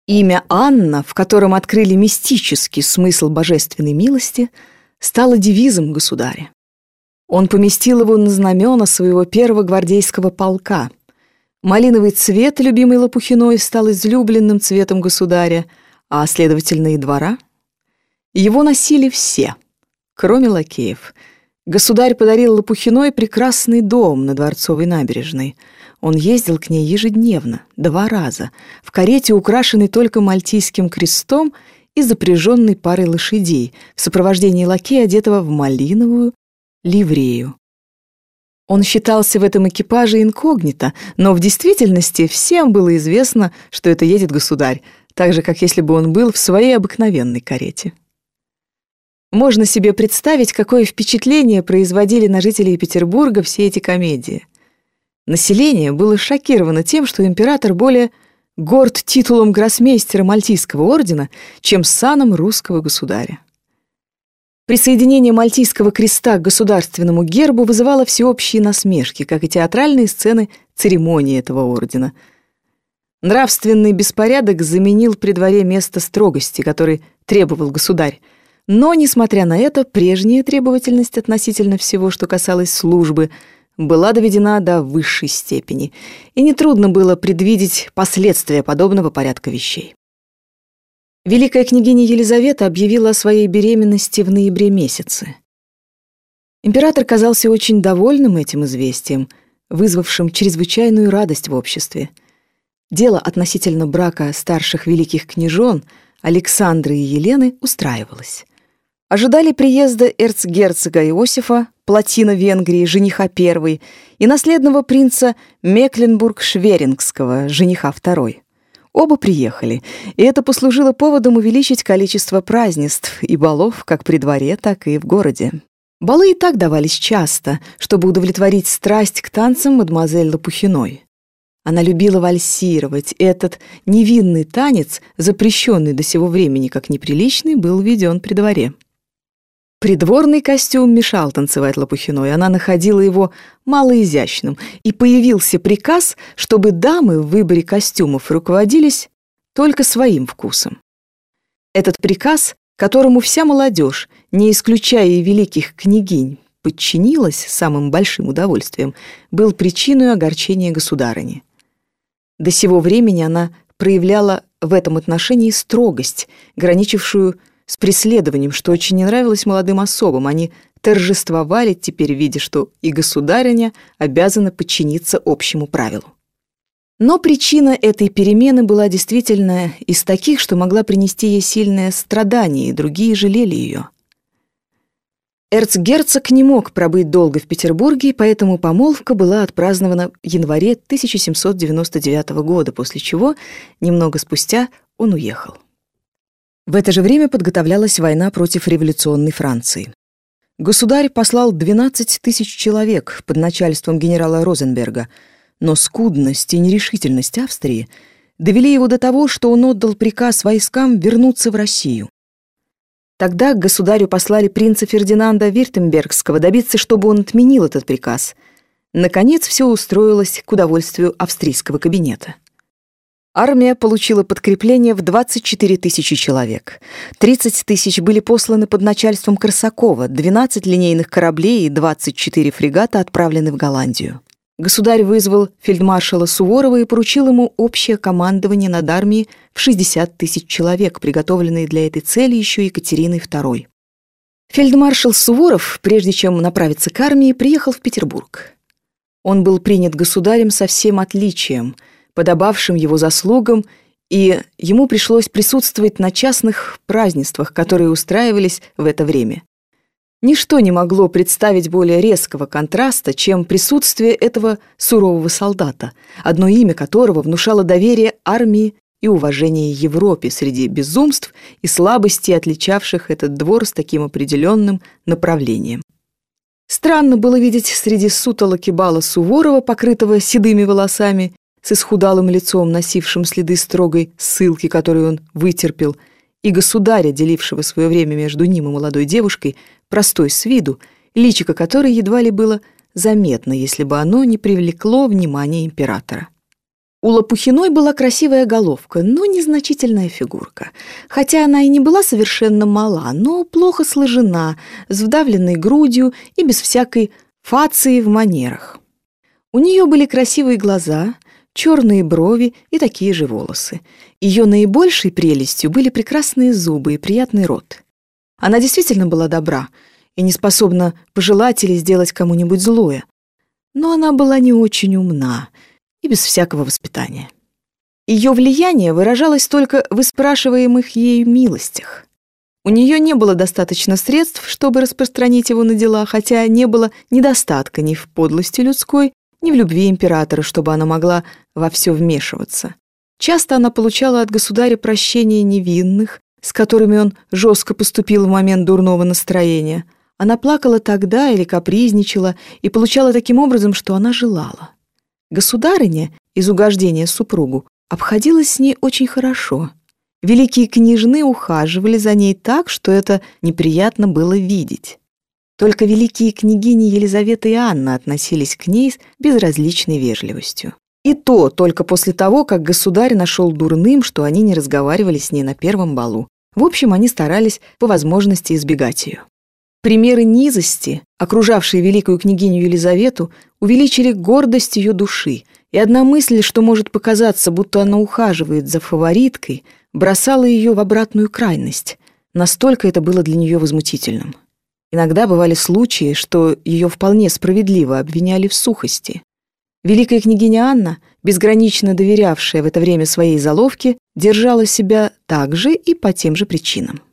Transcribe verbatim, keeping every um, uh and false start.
Имя Анна, в котором открыли мистический смысл божественной милости, стало девизом государя. Он поместил его на знамена своего первого гвардейского полка. Малиновый цвет, любимый Лопухиной, стал излюбленным цветом государя, а, следовательно, и двора. Его носили все, кроме лакеев. Государь подарил Лопухиной прекрасный дом на Дворцовой набережной. Он ездил к ней ежедневно, два раза, в карете, украшенной только мальтийским крестом и запряженной парой лошадей, в сопровождении лакея, одетого в малиновую ливрею. Он считался в этом экипаже инкогнито, но в действительности всем было известно, что это едет государь, так же, как если бы он был в своей обыкновенной карете. Можно себе представить, какое впечатление производили на жителей Петербурга все эти комедии. Население было шокировано тем, что император более горд титулом гроссмейстера Мальтийского ордена, чем саном русского государя. Присоединение Мальтийского креста к государственному гербу вызывало всеобщие насмешки, как и театральные сцены церемонии этого ордена. Нравственный беспорядок заменил при дворе место строгости, который требовал государь. Но, несмотря на это, прежняя требовательность относительно всего, что касалось службы, была доведена до высшей степени, и нетрудно было предвидеть последствия подобного порядка вещей. Великая княгиня Елизавета объявила о своей беременности в ноябре месяце. Император казался очень довольным этим известием, вызвавшим чрезвычайную радость в обществе. Дело относительно брака старших великих княжон Александры и Елены устраивалось. Ожидали приезда эрцгерцога Иосифа, Платина Венгрии, жениха первый, и наследного принца Мекленбург-Шверингского, жениха второй. Оба приехали, и это послужило поводом увеличить количество празднеств и балов как при дворе, так и в городе. Балы и так давались часто, чтобы удовлетворить страсть к танцам мадемуазель Лопухиной. Она любила вальсировать. Этот невинный танец, запрещенный до сего времени как неприличный, был введен при дворе. Придворный костюм мешал танцевать Лопухиной, она находила его малоизящным, и появился приказ, чтобы дамы в выборе костюмов руководились только своим вкусом. Этот приказ, которому вся молодежь, не исключая и великих княгинь, подчинилась самым большим удовольствием, был причиной огорчения государыни. До сего времени она проявляла в этом отношении строгость, граничившую с преследованием, что очень не нравилось молодым особам. Они торжествовали теперь, видя, что и государыня обязана подчиниться общему правилу. Но причина этой перемены была действительно из таких, что могла принести ей сильное страдание, и другие жалели ее. Эрцгерцог не мог пробыть долго в Петербурге, поэтому помолвка была отпразднована в январе тысяча семьсот девяносто девятого года, после чего, немного спустя, он уехал. В это же время подготовлялась война против революционной Франции. Государь послал двенадцать тысяч человек под начальством генерала Розенберга, но скудность и нерешительность Австрии довели его до того, что он отдал приказ войскам вернуться в Россию. Тогда к государю послали принца Фердинанда Вюртембергского добиться, чтобы он отменил этот приказ. Наконец, все устроилось к удовольствию австрийского кабинета. Армия получила подкрепление в двадцать четыре тысячи человек. тридцать тысяч были посланы под начальством Корсакова, двенадцать линейных кораблей и двадцать четыре фрегата отправлены в Голландию. Государь вызвал фельдмаршала Суворова и поручил ему общее командование над армией в шестьдесят тысяч человек, приготовленные для этой цели еще Екатериной второй. Фельдмаршал Суворов, прежде чем направиться к армии, приехал в Петербург. Он был принят государем со всем отличием, подобавшим его заслугам, и ему пришлось присутствовать на частных празднествах, которые устраивались в это время. Ничто не могло представить более резкого контраста, чем присутствие этого сурового солдата, одно имя которого внушало доверие армии и уважение Европе среди безумств и слабостей, отличавших этот двор с таким определенным направлением. Странно было видеть среди сутолоки бала Суворова, покрытого седыми волосами, с исхудалым лицом, носившим следы строгой ссылки, которую он вытерпел, и государя, делившего свое время между ним и молодой девушкой, простой с виду, личико которой едва ли было заметно, если бы оно не привлекло внимание императора. У Лопухиной была красивая головка, но незначительная фигурка. Хотя она и не была совершенно мала, но плохо сложена, с вдавленной грудью и без всякой фации в манерах. У нее были красивые глаза, черные брови и такие же волосы. Ее наибольшей прелестью были прекрасные зубы и приятный рот. Она действительно была добра и не способна пожелать или сделать кому-нибудь злое. Но она была не очень умна и без всякого воспитания. Ее влияние выражалось только в выспрашиваемых ею милостях. У нее не было достаточно средств, чтобы распространить его на дела, хотя не было недостатка ни в подлости людской, ни в любви императора, чтобы она могла во все вмешиваться. Часто она получала от государя прощение невинных, с которыми он жестко поступил в момент дурного настроения. Она плакала тогда или капризничала и получала таким образом, что она желала. Государыня, из угождения супругу, обходилась с ней очень хорошо. Великие княжны ухаживали за ней так, что это неприятно было видеть. Только великие княгини Елизавета и Анна относились к ней с безразличной вежливостью. И то только после того, как государь нашел дурным, что они не разговаривали с ней на первом балу. В общем, они старались по возможности избегать ее. Примеры низости, окружавшие великую княгиню Елизавету, увеличили гордость ее души, и одна мысль, что может показаться, будто она ухаживает за фавориткой, бросала ее в обратную крайность. Настолько это было для нее возмутительным. Иногда бывали случаи, что ее вполне справедливо обвиняли в сухости. Великая княгиня Анна, безгранично доверявшая в это время своей заловке, держала себя так же и по тем же причинам.